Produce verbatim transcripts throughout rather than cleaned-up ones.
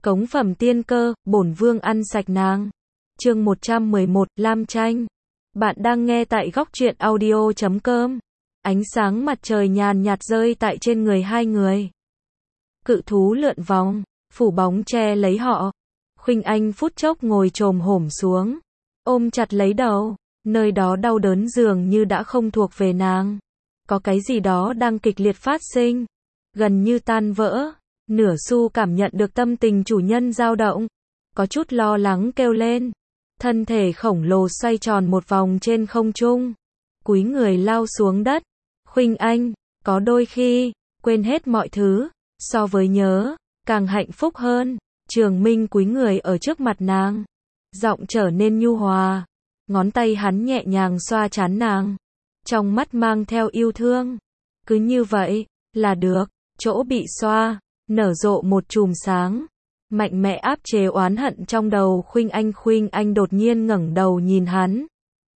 Cống phẩm tiên cơ, bổn vương ăn sạch nàng. Chương một trăm mười một, Lam Tranh. Bạn đang nghe tại góc truyện audio chấm com. Ánh sáng mặt trời nhàn nhạt rơi tại trên người hai người. Cự thú lượn vòng, phủ bóng che lấy họ. Khuynh Anh phút chốc ngồi chồm hổm xuống, ôm chặt lấy đầu, nơi đó đau đớn dường như đã không thuộc về nàng. Có cái gì đó đang kịch liệt phát sinh, gần như tan vỡ. Nửa Xu cảm nhận được tâm tình chủ nhân dao động, có chút lo lắng kêu lên. Thân thể khổng lồ xoay tròn một vòng trên không trung, cúi người lao xuống đất. Khuynh Anh, có đôi khi, quên hết mọi thứ, so với nhớ, càng hạnh phúc hơn. Trường Minh cúi người ở trước mặt nàng, giọng trở nên nhu hòa, ngón tay hắn nhẹ nhàng xoa trán nàng, trong mắt mang theo yêu thương. Cứ như vậy, là được. Chỗ bị xoa, nở rộ một chùm sáng, mạnh mẽ áp chế oán hận trong đầu Khuynh Anh. Khuynh Anh đột nhiên ngẩng đầu nhìn hắn.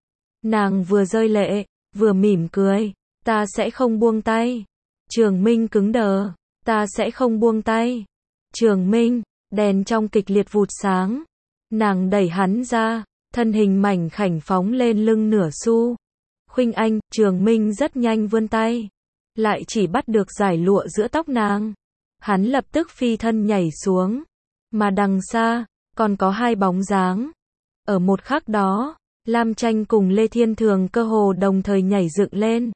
Nàng vừa rơi lệ, vừa mỉm cười. Ta sẽ không buông tay. Trường Minh cứng đờ. Ta sẽ không buông tay. Trường Minh, đèn trong kịch liệt vụt sáng. Nàng đẩy hắn ra, thân hình mảnh khảnh phóng lên lưng Nửa Xu. Khuynh Anh, Trường Minh rất nhanh vươn tay, lại chỉ bắt được dải lụa giữa tóc nàng. Hắn lập tức phi thân nhảy xuống, mà đằng xa, còn có hai bóng dáng. Ở một khắc đó, Lam Tranh cùng Lê Thiên Thường cơ hồ đồng thời nhảy dựng lên,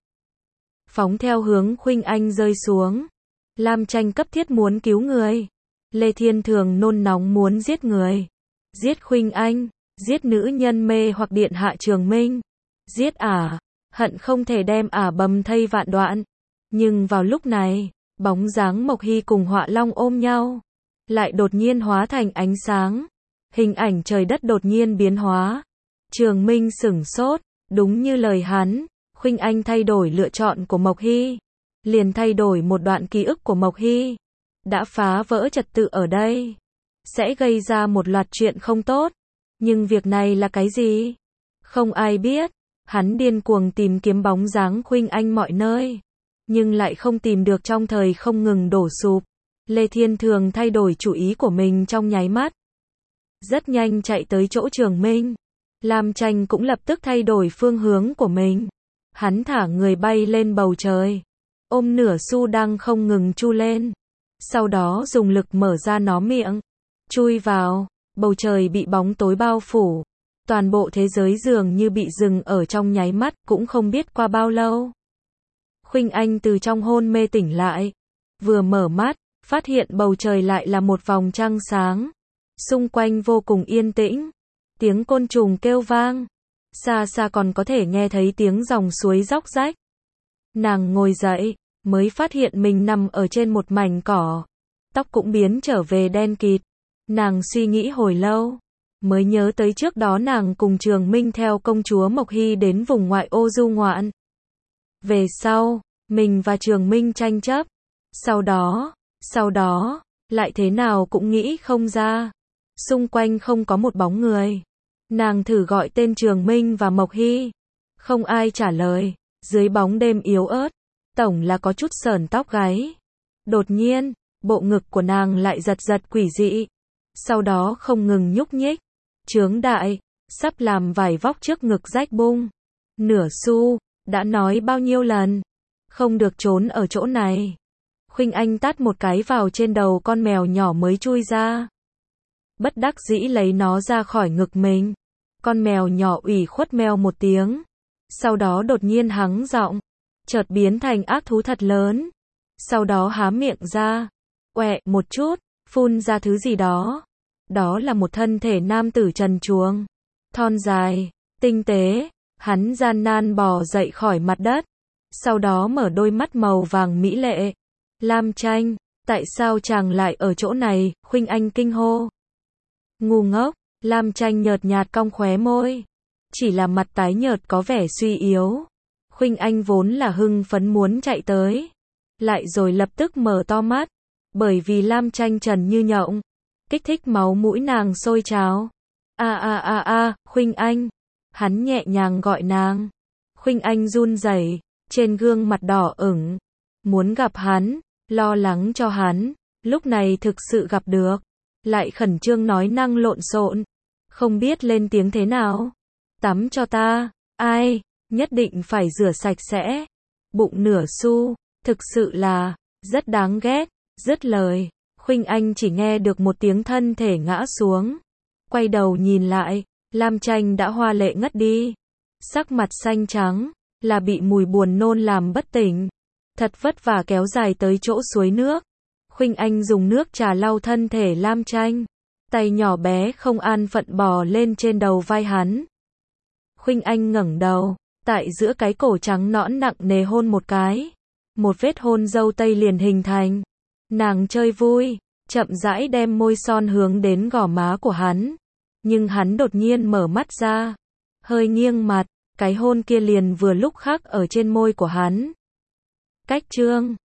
phóng theo hướng Khuynh Anh rơi xuống. Lam Tranh cấp thiết muốn cứu người, Lê Thiên Thường nôn nóng muốn giết người. Giết Khuynh Anh, giết nữ nhân mê hoặc điện hạ Trường Minh, giết ả, hận không thể đem ả bầm thây vạn đoạn. Nhưng vào lúc này, bóng dáng Mộc Hy cùng Họa Long ôm nhau, lại đột nhiên hóa thành ánh sáng. Hình ảnh trời đất đột nhiên biến hóa. Trường Minh sửng sốt, đúng như lời hắn, Khuynh Anh thay đổi lựa chọn của Mộc Hy, liền thay đổi một đoạn ký ức của Mộc Hy. Đã phá vỡ trật tự ở đây, sẽ gây ra một loạt chuyện không tốt. Nhưng việc này là cái gì? Không ai biết. Hắn điên cuồng tìm kiếm bóng dáng Khuynh Anh mọi nơi, nhưng lại không tìm được. Trong thời không ngừng đổ sụp, Lê Thiên Thường thay đổi chủ ý của mình trong nháy mắt, rất nhanh chạy tới chỗ Trường Minh. Lam Tranh cũng lập tức thay đổi phương hướng của mình. Hắn thả người bay lên bầu trời, ôm Nửa Xu đang không ngừng chu lên, sau đó dùng lực mở ra nó miệng, chui vào. Bầu trời bị bóng tối bao phủ, toàn bộ thế giới dường như bị dừng ở trong nháy mắt. Cũng không biết qua bao lâu, Khuynh Anh từ trong hôn mê tỉnh lại, vừa mở mắt, phát hiện bầu trời lại là một vòng trăng sáng, xung quanh vô cùng yên tĩnh, tiếng côn trùng kêu vang, xa xa còn có thể nghe thấy tiếng dòng suối róc rách. Nàng ngồi dậy, mới phát hiện mình nằm ở trên một mảnh cỏ, tóc cũng biến trở về đen kịt. Nàng suy nghĩ hồi lâu, mới nhớ tới trước đó nàng cùng Trường Minh theo công chúa Mộc Hy đến vùng ngoại ô du ngoạn. Về sau, mình và Trường Minh tranh chấp. Sau đó, sau đó, lại thế nào cũng nghĩ không ra. Xung quanh không có một bóng người. Nàng thử gọi tên Trường Minh và Mộc Hy, không ai trả lời. Dưới bóng đêm yếu ớt, tổng là có chút sởn tóc gáy. Đột nhiên, bộ ngực của nàng lại giật giật quỷ dị, sau đó không ngừng nhúc nhích, trướng đại, sắp làm vải vóc trước ngực rách bung. Nửa Xu, đã nói bao nhiêu lần, không được trốn ở chỗ này. Khuynh Anh tát một cái vào trên đầu con mèo nhỏ mới chui ra, bất đắc dĩ lấy nó ra khỏi ngực mình. Con mèo nhỏ ủy khuất meo một tiếng, sau đó đột nhiên hắng giọng, chợt biến thành ác thú thật lớn, sau đó há miệng ra, oẹ một chút, phun ra thứ gì đó. Đó là một thân thể nam tử trần truồng, thon dài, tinh tế. Hắn gian nan bò dậy khỏi mặt đất, sau đó mở đôi mắt màu vàng mỹ lệ. Lam Tranh, tại sao chàng lại ở chỗ này? Khuynh Anh kinh hô. Ngu ngốc. Lam Tranh nhợt nhạt cong khóe môi, chỉ là mặt tái nhợt có vẻ suy yếu. Khuynh Anh vốn là hưng phấn muốn chạy tới, lại rồi lập tức mở to mắt, bởi vì Lam Tranh trần như nhộng, kích thích máu mũi nàng sôi trào. A a a a, Khuynh Anh. Hắn nhẹ nhàng gọi nàng. Khuynh Anh run rẩy, trên gương mặt đỏ ửng, muốn gặp hắn, lo lắng cho hắn, lúc này thực sự gặp được. lại khẩn trương nói năng lộn xộn, không biết lên tiếng thế nào. Tắm cho ta, ai, nhất định phải rửa sạch sẽ. Bụng nửa xu, thực sự là, rất đáng ghét. Dứt lời, Khuynh Anh chỉ nghe được một tiếng thân thể ngã xuống. Quay đầu nhìn lại, Lam Tranh đã hoa lệ ngất đi. Sắc mặt xanh trắng, là bị mùi buồn nôn làm bất tỉnh. Thật vất vả kéo dài tới chỗ suối nước. Khuynh Anh dùng nước trà lau thân thể Lam Tranh. Tay nhỏ bé không an phận bò lên trên đầu vai hắn. Khuynh Anh ngẩng đầu, tại giữa cái cổ trắng nõn nặng nề hôn một cái. Một vết hôn dâu tây liền hình thành. Nàng chơi vui, chậm rãi đem môi son hướng đến gò má của hắn. Nhưng hắn đột nhiên mở mắt ra, hơi nghiêng mặt, cái hôn kia liền vừa lúc khắc ở trên môi của hắn. Cách chương